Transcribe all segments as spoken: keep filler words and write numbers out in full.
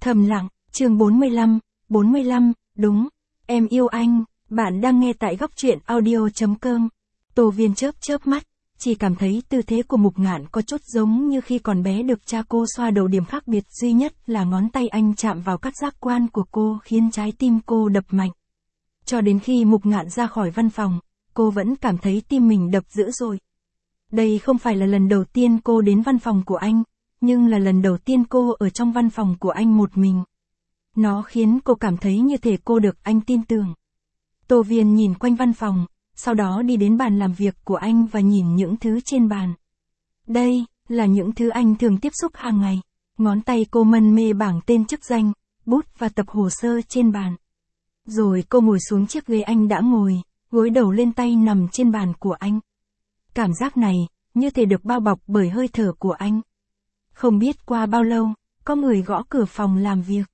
Thầm lặng, chương bốn mươi lăm, bốn mươi lăm, đúng, em yêu anh, bạn đang nghe tại góc truyện audio.com. Tô Viên chớp chớp mắt, chỉ cảm thấy tư thế của Mục Ngạn có chút giống như khi còn bé được cha cô xoa đầu, điểm khác biệt duy nhất là ngón tay anh chạm vào các giác quan của cô khiến trái tim cô đập mạnh. Cho đến khi Mục Ngạn ra khỏi văn phòng, cô vẫn cảm thấy tim mình đập dữ dội. Đây không phải là lần đầu tiên cô đến văn phòng của anh, nhưng là lần đầu tiên cô ở trong văn phòng của anh một mình. Nó khiến cô cảm thấy như thể cô được anh tin tưởng. Tô Viên nhìn quanh văn phòng, sau đó đi đến bàn làm việc của anh và nhìn những thứ trên bàn. Đây là những thứ anh thường tiếp xúc hàng ngày. Ngón tay cô mân mê bảng tên chức danh, bút và tập hồ sơ trên bàn. Rồi cô ngồi xuống chiếc ghế anh đã ngồi, gối đầu lên tay nằm trên bàn của anh. Cảm giác này, như thể được bao bọc bởi hơi thở của anh. Không biết qua bao lâu, có người gõ cửa phòng làm việc.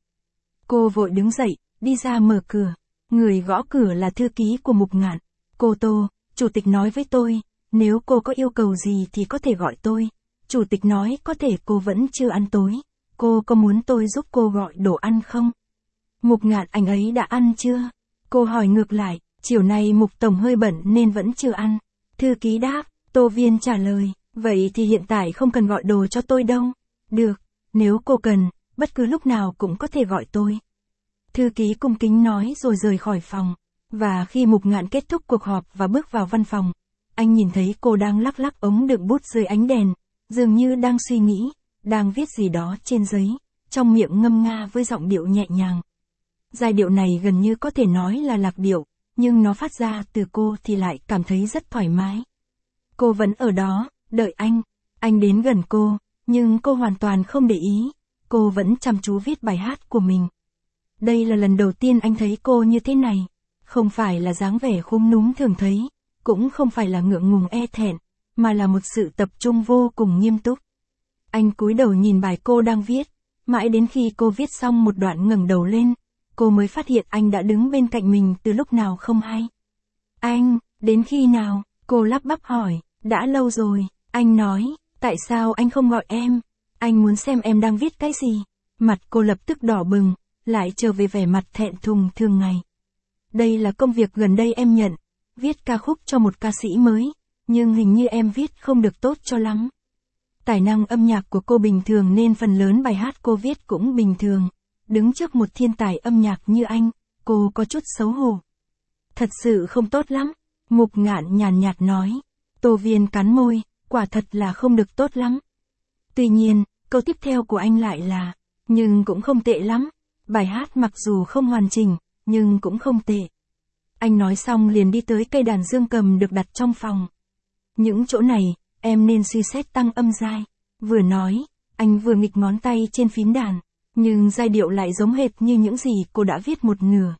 Cô vội đứng dậy, đi ra mở cửa. Người gõ cửa là thư ký của Mục Ngạn. Cô Tô, chủ tịch nói với tôi, nếu cô có yêu cầu gì thì có thể gọi tôi. Chủ tịch nói có thể cô vẫn chưa ăn tối. Cô có muốn tôi giúp cô gọi đồ ăn không? Mục Ngạn, anh ấy đã ăn chưa? Cô hỏi ngược lại, chiều nay Mục Tổng hơi bận nên vẫn chưa ăn. Thư ký đáp, Tô Viên trả lời, vậy thì hiện tại không cần gọi đồ cho tôi đâu. Được, nếu cô cần, bất cứ lúc nào cũng có thể gọi tôi. Thư ký cung kính nói rồi rời khỏi phòng. Và khi Mục Ngạn kết thúc cuộc họp và bước vào văn phòng, anh nhìn thấy cô đang lắc lắc ống đựng bút dưới ánh đèn, dường như đang suy nghĩ, đang viết gì đó trên giấy, trong miệng ngâm nga với giọng điệu nhẹ nhàng. Giai điệu này gần như có thể nói là lạc điệu, nhưng nó phát ra từ cô thì lại cảm thấy rất thoải mái. Cô vẫn ở đó, đợi anh. Anh đến gần cô, nhưng cô hoàn toàn không để ý. Cô vẫn chăm chú viết bài hát của mình. Đây là lần đầu tiên anh thấy cô như thế này. Không phải là dáng vẻ khúm núm thường thấy, cũng không phải là ngượng ngùng e thẹn, mà là một sự tập trung vô cùng nghiêm túc. Anh cúi đầu nhìn bài cô đang viết, mãi đến khi cô viết xong một đoạn ngẩng đầu lên, cô mới phát hiện anh đã đứng bên cạnh mình từ lúc nào không hay. Anh, đến khi nào? Cô lắp bắp hỏi, đã lâu rồi, anh nói, tại sao anh không gọi em? Anh muốn xem em đang viết cái gì? Mặt cô lập tức đỏ bừng, lại trở về vẻ mặt thẹn thùng thường ngày. Đây là công việc gần đây em nhận, viết ca khúc cho một ca sĩ mới, nhưng hình như em viết không được tốt cho lắm. Tài năng âm nhạc của cô bình thường nên phần lớn bài hát cô viết cũng bình thường. Đứng trước một thiên tài âm nhạc như anh, cô có chút xấu hổ. Thật sự không tốt lắm, Mục Ngạn nhàn nhạt nói. Tô Viên cắn môi, quả thật là không được tốt lắm. Tuy nhiên, câu tiếp theo của anh lại là, nhưng cũng không tệ lắm. Bài hát mặc dù không hoàn chỉnh, nhưng cũng không tệ. Anh nói xong liền đi tới cây đàn dương cầm được đặt trong phòng. Những chỗ này, em nên suy xét tăng âm giai. Vừa nói, anh vừa nghịch ngón tay trên phím đàn, nhưng giai điệu lại giống hệt như những gì cô đã viết một nửa.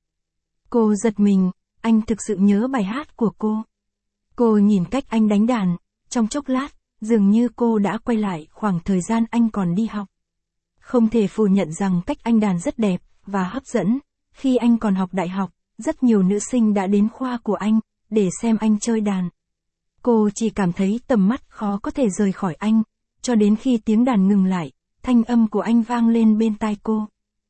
Cô giật mình, anh thực sự nhớ bài hát của cô. Cô nhìn cách anh đánh đàn, trong chốc lát, dường như cô đã quay lại khoảng thời gian anh còn đi học. Không thể phủ nhận rằng cách anh đàn rất đẹp và hấp dẫn. Khi anh còn học đại học, rất nhiều nữ sinh đã đến khoa của anh, để xem anh chơi đàn. Cô chỉ cảm thấy tầm mắt khó có thể rời khỏi anh, cho đến khi tiếng đàn ngừng lại, thanh âm của anh vang lên bên tai cô.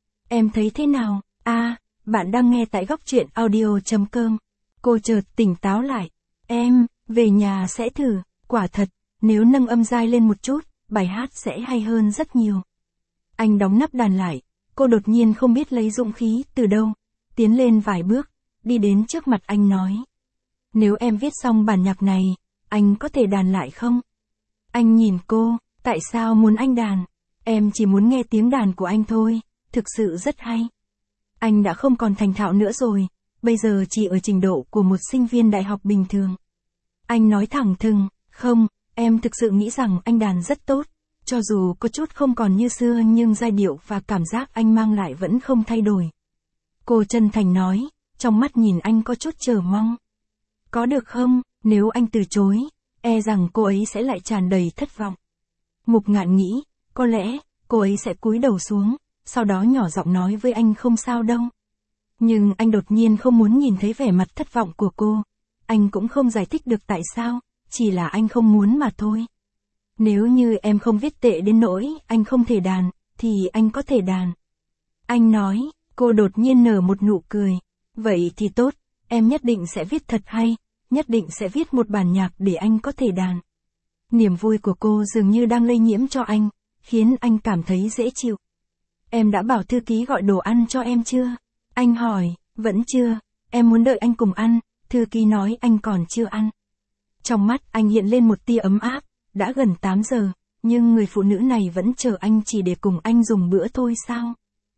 Em thấy thế nào? À, bạn đang nghe tại góc truyện audio.com. Cô chợt tỉnh táo lại. Em, về nhà sẽ thử, quả thật, nếu nâng âm giai lên một chút, bài hát sẽ hay hơn rất nhiều. Anh đóng nắp đàn lại, cô đột nhiên không biết lấy dũng khí từ đâu, tiến lên vài bước, đi đến trước mặt anh nói. Nếu em viết xong bản nhạc này, anh có thể đàn lại không? Anh nhìn cô, tại sao muốn anh đàn? Em chỉ muốn nghe tiếng đàn của anh thôi, thực sự rất hay. Anh đã không còn thành thạo nữa rồi, bây giờ chỉ ở trình độ của một sinh viên đại học bình thường. Anh nói thẳng thừng, không, em thực sự nghĩ rằng anh đàn rất tốt. Cho dù có chút không còn như xưa nhưng giai điệu và cảm giác anh mang lại vẫn không thay đổi. Cô chân thành nói, trong mắt nhìn anh có chút chờ mong. Có được không, nếu anh từ chối, e rằng cô ấy sẽ lại tràn đầy thất vọng. Mục Ngạn nghĩ, có lẽ, cô ấy sẽ cúi đầu xuống, sau đó nhỏ giọng nói với anh không sao đâu. Nhưng anh đột nhiên không muốn nhìn thấy vẻ mặt thất vọng của cô. Anh cũng không giải thích được tại sao, chỉ là anh không muốn mà thôi. Nếu như em không viết tệ đến nỗi anh không thể đàn, thì anh có thể đàn. Anh nói, cô đột nhiên nở một nụ cười. Vậy thì tốt, em nhất định sẽ viết thật hay, nhất định sẽ viết một bản nhạc để anh có thể đàn. Niềm vui của cô dường như đang lây nhiễm cho anh, khiến anh cảm thấy dễ chịu. Em đã bảo thư ký gọi đồ ăn cho em chưa? Anh hỏi, vẫn chưa, em muốn đợi anh cùng ăn, thư ký nói anh còn chưa ăn. Trong mắt anh hiện lên một tia ấm áp, đã gần tám giờ, nhưng người phụ nữ này vẫn chờ anh chỉ để cùng anh dùng bữa thôi sao?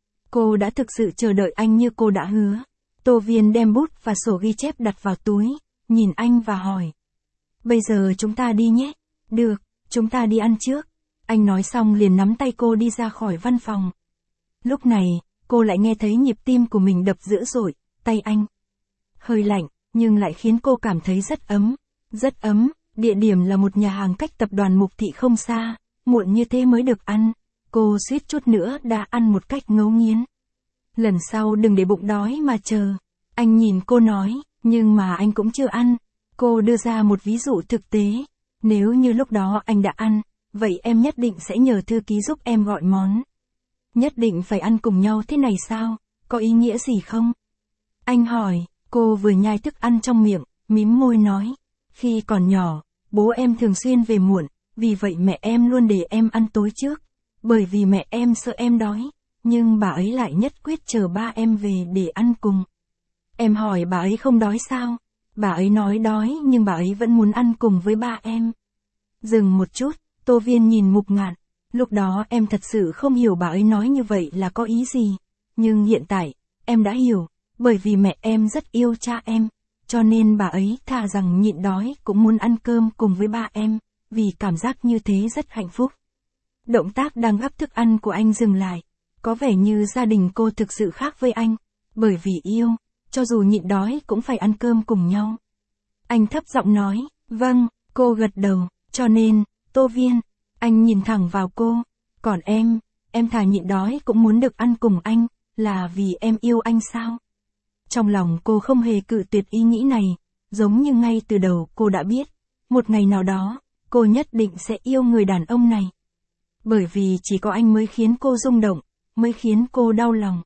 Cô đã thực sự chờ đợi anh như cô đã hứa. Tô Viên đem bút và sổ ghi chép đặt vào túi, nhìn anh và hỏi. Bây giờ chúng ta đi nhé. Được, chúng ta đi ăn trước. Anh nói xong liền nắm tay cô đi ra khỏi văn phòng. Lúc này, cô lại nghe thấy nhịp tim của mình đập dữ dội, tay anh hơi lạnh, nhưng lại khiến cô cảm thấy rất ấm, rất ấm. Địa điểm là một nhà hàng cách tập đoàn Mục Thị không xa, muộn như thế mới được ăn. Cô suýt chút nữa đã ăn một cách ngấu nghiến. Lần sau đừng để bụng đói mà chờ. Anh nhìn cô nói, nhưng mà anh cũng chưa ăn. Cô đưa ra một ví dụ thực tế. Nếu như lúc đó anh đã ăn, vậy em nhất định sẽ nhờ thư ký giúp em gọi món. Nhất định phải ăn cùng nhau thế này sao? Có ý nghĩa gì không? Anh hỏi, cô vừa nhai thức ăn trong miệng, mím môi nói. Khi còn nhỏ, bố em thường xuyên về muộn, vì vậy mẹ em luôn để em ăn tối trước. Bởi vì mẹ em sợ em đói, nhưng bà ấy lại nhất quyết chờ ba em về để ăn cùng. Em hỏi bà ấy không đói sao? Bà ấy nói đói nhưng bà ấy vẫn muốn ăn cùng với ba em. Dừng một chút, Tô Viên nhìn Mục Ngạn. Lúc đó em thật sự không hiểu bà ấy nói như vậy là có ý gì. Nhưng hiện tại, em đã hiểu, bởi vì mẹ em rất yêu cha em. Cho nên bà ấy thà rằng nhịn đói cũng muốn ăn cơm cùng với ba em, vì cảm giác như thế rất hạnh phúc. Động tác đang gắp thức ăn của anh dừng lại. Có vẻ như gia đình cô thực sự khác với anh. Bởi vì yêu, cho dù nhịn đói cũng phải ăn cơm cùng nhau. Anh thấp giọng nói, vâng, cô gật đầu, cho nên, Tô Viên, anh nhìn thẳng vào cô. Còn em, em thà nhịn đói cũng muốn được ăn cùng anh, là vì em yêu anh sao? Trong lòng cô không hề cự tuyệt ý nghĩ này, giống như ngay từ đầu cô đã biết, một ngày nào đó, cô nhất định sẽ yêu người đàn ông này. Bởi vì chỉ có anh mới khiến cô rung động, mới khiến cô đau lòng.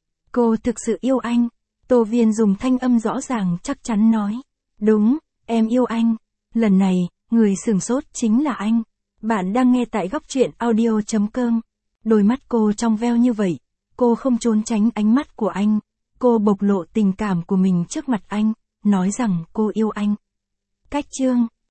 Cô thực sự yêu anh. Tô Viên dùng thanh âm rõ ràng chắc chắn nói. Đúng, em yêu anh. Lần này, người sửng sốt chính là anh. Bạn đang nghe tại góc truyện audio chấm com. Đôi mắt cô trong veo như vậy. Cô không trốn tránh ánh mắt của anh. Cô bộc lộ tình cảm của mình trước mặt anh, nói rằng cô yêu anh. Cách chương